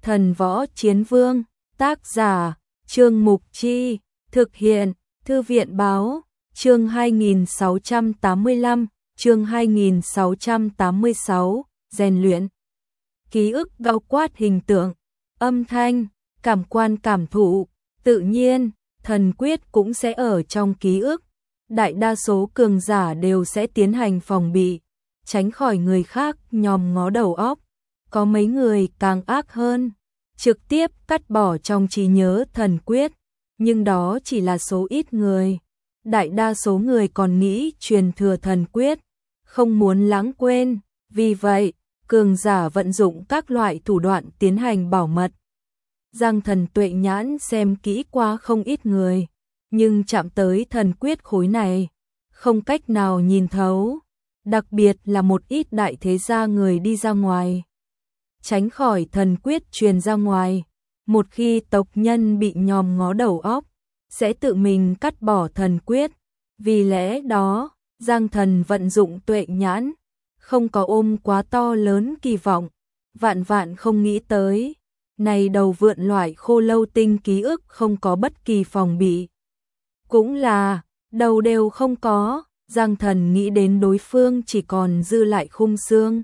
Thần Võ Chiến Vương, tác giả, Trương Mục Chi, thực hiện, Thư viện Báo, chương 2685, chương 2686, rèn luyện. Ký ức bao quát hình tượng, âm thanh, cảm quan cảm thụ, tự nhiên, thần quyết cũng sẽ ở trong ký ức. Đại đa số cường giả đều sẽ tiến hành phòng bị, tránh khỏi người khác nhòm ngó đầu óc. Có mấy người càng ác hơn, trực tiếp cắt bỏ trong trí nhớ thần quyết, nhưng đó chỉ là số ít người. Đại đa số người còn nghĩ truyền thừa thần quyết, không muốn lãng quên, vì vậy, cường giả vận dụng các loại thủ đoạn tiến hành bảo mật. Giang Thần tuệ nhãn xem kỹ qua không ít người, nhưng chạm tới thần quyết khối này, không cách nào nhìn thấu, đặc biệt là một ít đại thế gia người đi ra ngoài. Tránh khỏi thần quyết truyền ra ngoài, một khi tộc nhân bị nhòm ngó đầu óc, sẽ tự mình cắt bỏ thần quyết. Vì lẽ đó, Giang Thần vận dụng tuệ nhãn, không có ôm quá to lớn kỳ vọng, vạn vạn không nghĩ tới. Này đầu vượn loại khô lâu tinh ký ức không có bất kỳ phòng bị. Cũng là, đầu đều không có, Giang Thần nghĩ đến đối phương chỉ còn dư lại khung xương.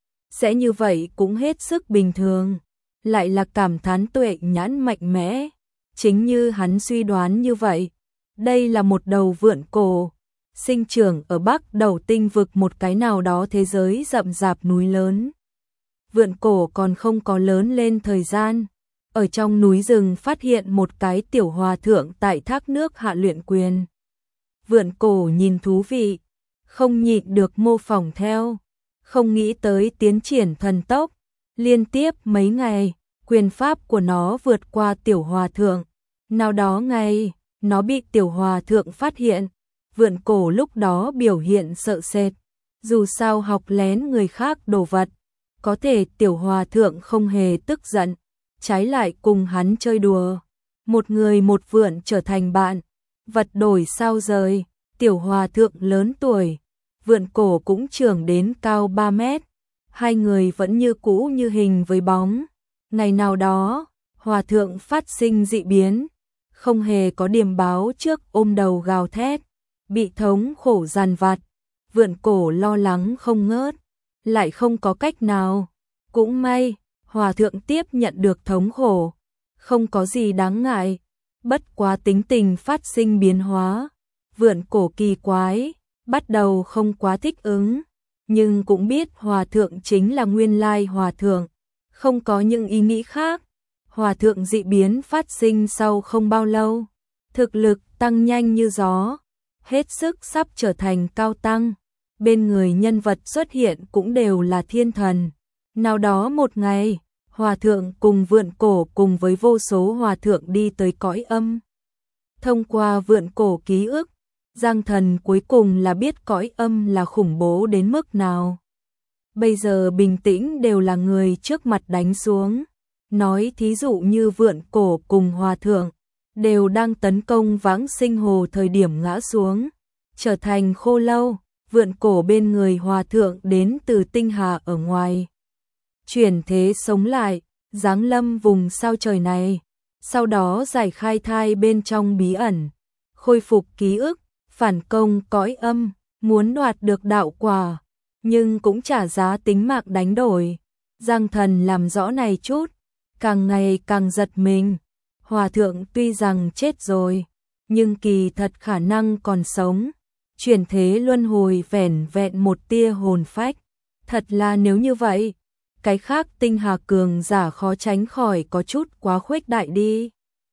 Sẽ như vậy cũng hết sức bình thường, lại là cảm thán tuệ nhãn mạnh mẽ. Chính như hắn suy đoán như vậy, đây là một đầu vượn cổ, sinh trưởng ở Bắc Đầu Tinh vực một cái nào đó thế giới rậm rạp núi lớn. Vượn cổ còn không có lớn lên thời gian, ở trong núi rừng phát hiện một cái tiểu hòa thượng tại thác nước hạ luyện quyền. Vượn cổ nhìn thú vị, không nhịn được mô phỏng theo, không nghĩ tới tiến triển thần tốc, liên tiếp mấy ngày, quyền pháp của nó vượt qua tiểu hòa thượng. Nào đó ngày, nó bị tiểu hòa thượng phát hiện, vượn cổ lúc đó biểu hiện sợ sệt, dù sao học lén người khác đồ vật. Có thể tiểu hòa thượng không hề tức giận, trái lại cùng hắn chơi đùa. Một người một vượn trở thành bạn, vật đổi sao rời, tiểu hòa thượng lớn tuổi, vượn cổ cũng trưởng đến cao 3 mét. Hai người vẫn như cũ như hình với bóng. Ngày nào đó, hòa thượng phát sinh dị biến, không hề có điềm báo trước ôm đầu gào thét, bị thống khổ dằn vặt, vượn cổ lo lắng không ngớt. Lại không có cách nào. Cũng may, hòa thượng tiếp nhận được thống khổ, không có gì đáng ngại, bất quá tính tình phát sinh biến hóa. Vượn cổ kỳ quái, bắt đầu không quá thích ứng, nhưng cũng biết hòa thượng chính là nguyên lai hòa thượng, không có những ý nghĩ khác. Hòa thượng dị biến phát sinh sau không bao lâu, thực lực tăng nhanh như gió, hết sức sắp trở thành cao tăng. Bên người nhân vật xuất hiện cũng đều là thiên thần. Nào đó một ngày, hòa thượng cùng vượn cổ cùng với vô số hòa thượng đi tới cõi âm. Thông qua vượn cổ ký ức, Giang Thần cuối cùng là biết cõi âm là khủng bố đến mức nào. Bây giờ bình tĩnh đều là người trước mặt đánh xuống. Nói thí dụ như vượn cổ cùng hòa thượng, đều đang tấn công Vãng Sinh Hồ thời điểm ngã xuống, trở thành khô lâu. Vượn cổ bên người hòa thượng đến từ tinh hà ở ngoài, chuyển thế sống lại, giáng lâm vùng sao trời này, sau đó giải khai thai bên trong bí ẩn, khôi phục ký ức, phản công cõi âm, muốn đoạt được đạo quả, nhưng cũng trả giá tính mạng đánh đổi. Giang Thần làm rõ này chút, càng ngày càng giật mình. Hòa thượng tuy rằng chết rồi, nhưng kỳ thật khả năng còn sống. Chuyển thế luân hồi vẻn vẹn một tia hồn phách. Thật là nếu như vậy, cái khác tinh hà cường giả khó tránh khỏi có chút quá khuếch đại đi.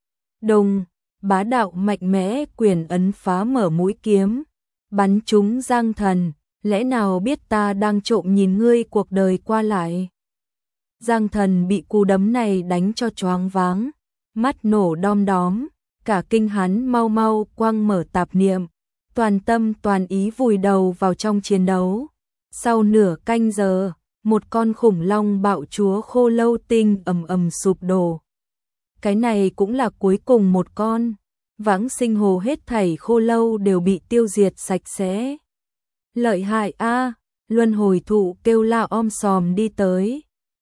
Đồng, bá đạo mạnh mẽ quyền ấn phá mở mũi kiếm, bắn trúng Giang Thần, lẽ nào biết ta đang trộm nhìn ngươi cuộc đời qua lại. Giang Thần bị cú đấm này đánh cho choáng váng, mắt nổ đom đóm, cả kinh hắn mau mau quăng mở tạp niệm. Toàn tâm toàn ý vùi đầu vào trong chiến đấu. Sau nửa canh giờ, một con khủng long bạo chúa khô lâu tinh ầm ầm sụp đổ. Cái này cũng là cuối cùng một con. Vãng Sinh Hồ hết thảy khô lâu đều bị tiêu diệt sạch sẽ. Lợi hại a, luân hồi thụ kêu la om sòm đi tới.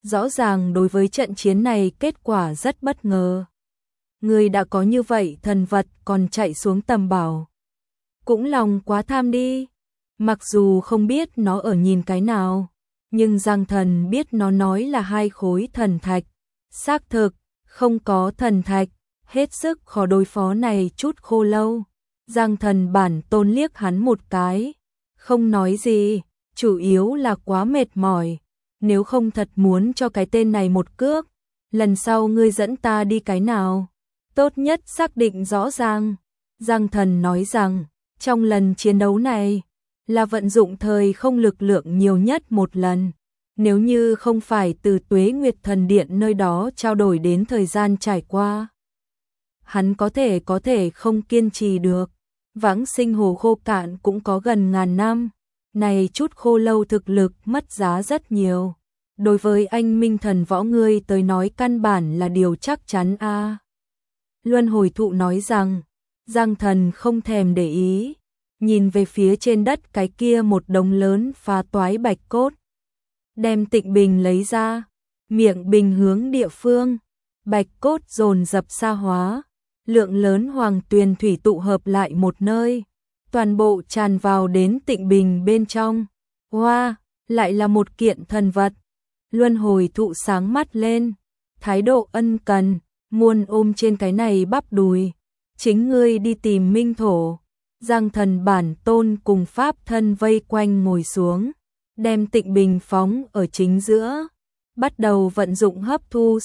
rõ ràng đối với trận chiến này kết quả rất bất ngờ. Người đã có như vậy thần vật còn chạy xuống tầm bảo. Cũng lòng quá tham đi. Mặc dù không biết nó ở nhìn cái nào, nhưng Giang Thần biết nó nói là 2 khối thần thạch. Xác thực, không có thần thạch, hết sức khó đối phó này chút khô lâu. Giang Thần bản tôn liếc hắn một cái, không nói gì, chủ yếu là quá mệt mỏi. Nếu không thật muốn cho cái tên này một cước, lần sau ngươi dẫn ta đi cái nào? Tốt nhất xác định rõ ràng. Giang Thần nói rằng, trong lần chiến đấu này, là vận dụng thời không lực lượng nhiều nhất một lần. Nếu như không phải từ Tuế Nguyệt Thần Điện nơi đó trao đổi đến thời gian trải qua, hắn có thể không kiên trì được. Vãng Sinh Hồ khô cạn cũng có gần 1000 năm. Này chút khô lâu thực lực mất giá rất nhiều. Đối với anh Minh Thần Võ ngươi tới nói căn bản là điều chắc chắn a. Luân Hồi Thụ nói rằng, Giang Thần không thèm để ý, nhìn về phía trên đất cái kia một đống lớn phá toái bạch cốt. Đem Tịnh Bình lấy ra, miệng bình hướng địa phương, bạch cốt dồn dập xa hóa, lượng lớn hoàng tuyền thủy tụ hợp lại một nơi, toàn bộ tràn vào đến Tịnh Bình bên trong. Hoa, lại là một kiện thần vật. Luân Hồi Thụ sáng mắt lên, thái độ ân cần, muôn ôm trên cái này bắp đùi. Chính ngươi đi tìm Minh Thổ. Giang Thần bản tôn cùng pháp thân vây quanh ngồi xuống, đem Tịnh Bình phóng ở chính giữa, bắt đầu vận dụng hấp thu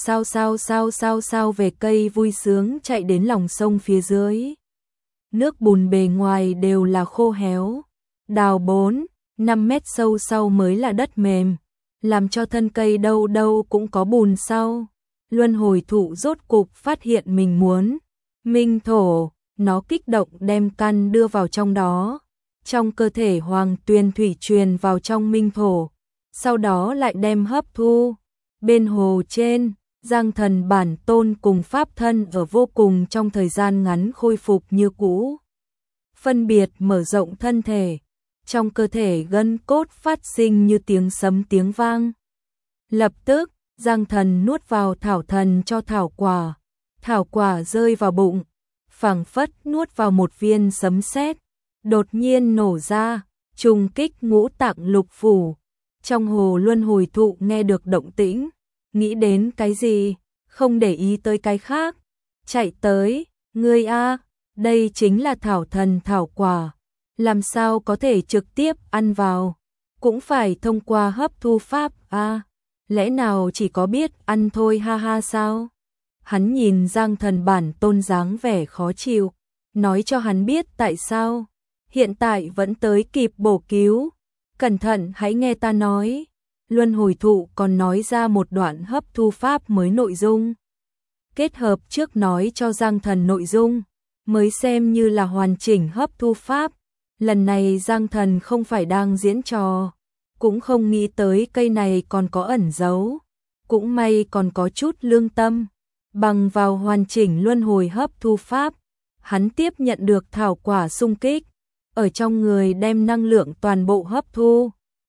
sao về cây vui sướng chạy đến lòng sông phía dưới. Nước bùn bề ngoài đều là khô héo, đào 4-5 mét sâu sau mới là đất mềm, làm cho thân cây đâu đâu cũng có bùn sau. Luân Hồi Thụ rốt cục phát hiện mình muốn Minh Thổ, nó kích động đem căn đưa vào trong đó. Trong cơ thể hoàng tuyền thủy truyền vào trong Minh Thổ, sau đó lại đem hấp thu. Bên hồ trên, Giang Thần bản tôn cùng pháp thân ở vô cùng trong thời gian ngắn khôi phục như cũ. Phân biệt mở rộng thân thể, trong cơ thể gân cốt phát sinh như tiếng sấm tiếng vang. Lập tức, Giang Thần nuốt vào thảo thần cho thảo quả rơi vào bụng, phảng phất nuốt vào một viên sấm sét, đột nhiên nổ ra, trùng kích ngũ tạng lục phủ. Trong hồ Luân Hồi Thụ nghe được động tĩnh, nghĩ đến cái gì, không để ý tới cái khác, chạy tới, ngươi a, đây chính là thảo thần thảo quả, làm sao có thể trực tiếp ăn vào, cũng phải thông qua hấp thu pháp a, lẽ nào chỉ có biết ăn thôi ha ha sao? Hắn nhìn Giang Thần bản tôn dáng vẻ khó chịu, nói cho hắn biết tại sao, hiện tại vẫn tới kịp bổ cứu. Cẩn thận hãy nghe ta nói. Luân Hồi Thụ còn nói ra một đoạn hấp thu pháp mới nội dung. Kết hợp trước nói cho Giang Thần nội dung, mới xem như là hoàn chỉnh hấp thu pháp. Lần này Giang Thần không phải đang diễn trò, cũng không nghĩ tới cây này còn có ẩn giấu. Cũng may còn có chút lương tâm, bằng vào hoàn chỉnh luân hồi hấp thu pháp, hắn tiếp nhận được thảo quả xung kích. Ở trong người đem năng lượng toàn bộ hấp thu.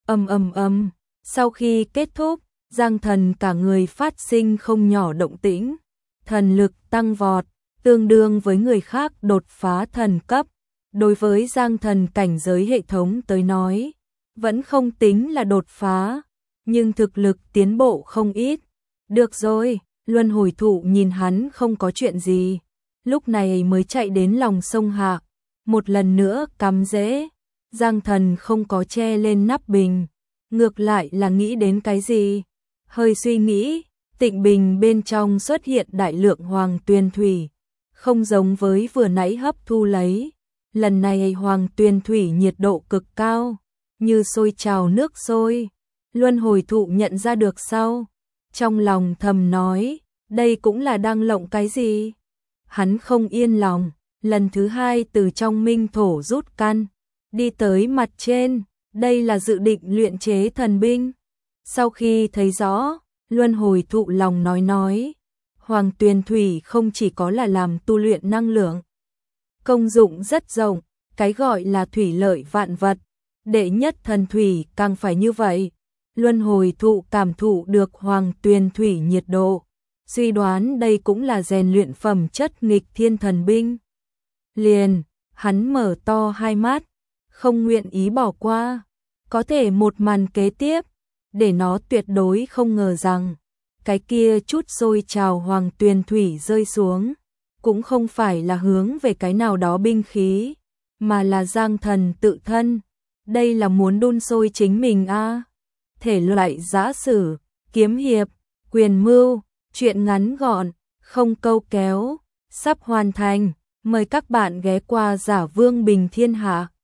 Sau khi kết thúc, Giang Thần cả người phát sinh không nhỏ động tĩnh, thần lực tăng vọt, tương đương với người khác đột phá thần cấp. Đối với Giang Thần cảnh giới hệ thống tới nói, vẫn không tính là đột phá, nhưng thực lực tiến bộ không ít. Được rồi, Luân Hồi Thụ nhìn hắn không có chuyện gì, lúc này mới chạy đến lòng sông hạ. Một lần nữa cắm rễ, Giang Thần không có che lên nắp bình, ngược lại là nghĩ đến cái gì. Hơi suy nghĩ, Tịnh Bình bên trong xuất hiện đại lượng hoàng tuyền thủy, không giống với vừa nãy hấp thu lấy. Lần này hoàng tuyền thủy nhiệt độ cực cao, như sôi trào nước sôi. Luân Hồi Thụ nhận ra được sau, trong lòng thầm nói, đây cũng là đang lộng cái gì. Hắn không yên lòng. Lần thứ hai từ trong Minh Thổ rút căn, đi tới mặt trên, đây là dự định luyện chế thần binh. Sau khi thấy rõ, Luân Hồi Thụ lòng nói, hoàng tuyền thủy không chỉ có là làm tu luyện năng lượng, công dụng rất rộng, cái gọi là thủy lợi vạn vật, đệ nhất thần thủy càng phải như vậy. luân hồi thụ cảm thụ được hoàng tuyền thủy nhiệt độ, suy đoán đây cũng là rèn luyện phẩm chất nghịch thiên thần binh. Liền, hắn mở to hai mắt, không nguyện ý bỏ qua. Có thể một màn kế tiếp, để nó tuyệt đối không ngờ rằng, cái kia chút sôi trào hoàng tuyền thủy rơi xuống, cũng không phải là hướng về cái nào đó binh khí, mà là Giang Thần tự thân. Đây là muốn đun sôi chính mình a. Thể loại giã sử, kiếm hiệp, quyền mưu, truyện ngắn gọn, không câu kéo, sắp hoàn thành. Mời các bạn ghé qua Giả Vương Bình Thiên Hạ.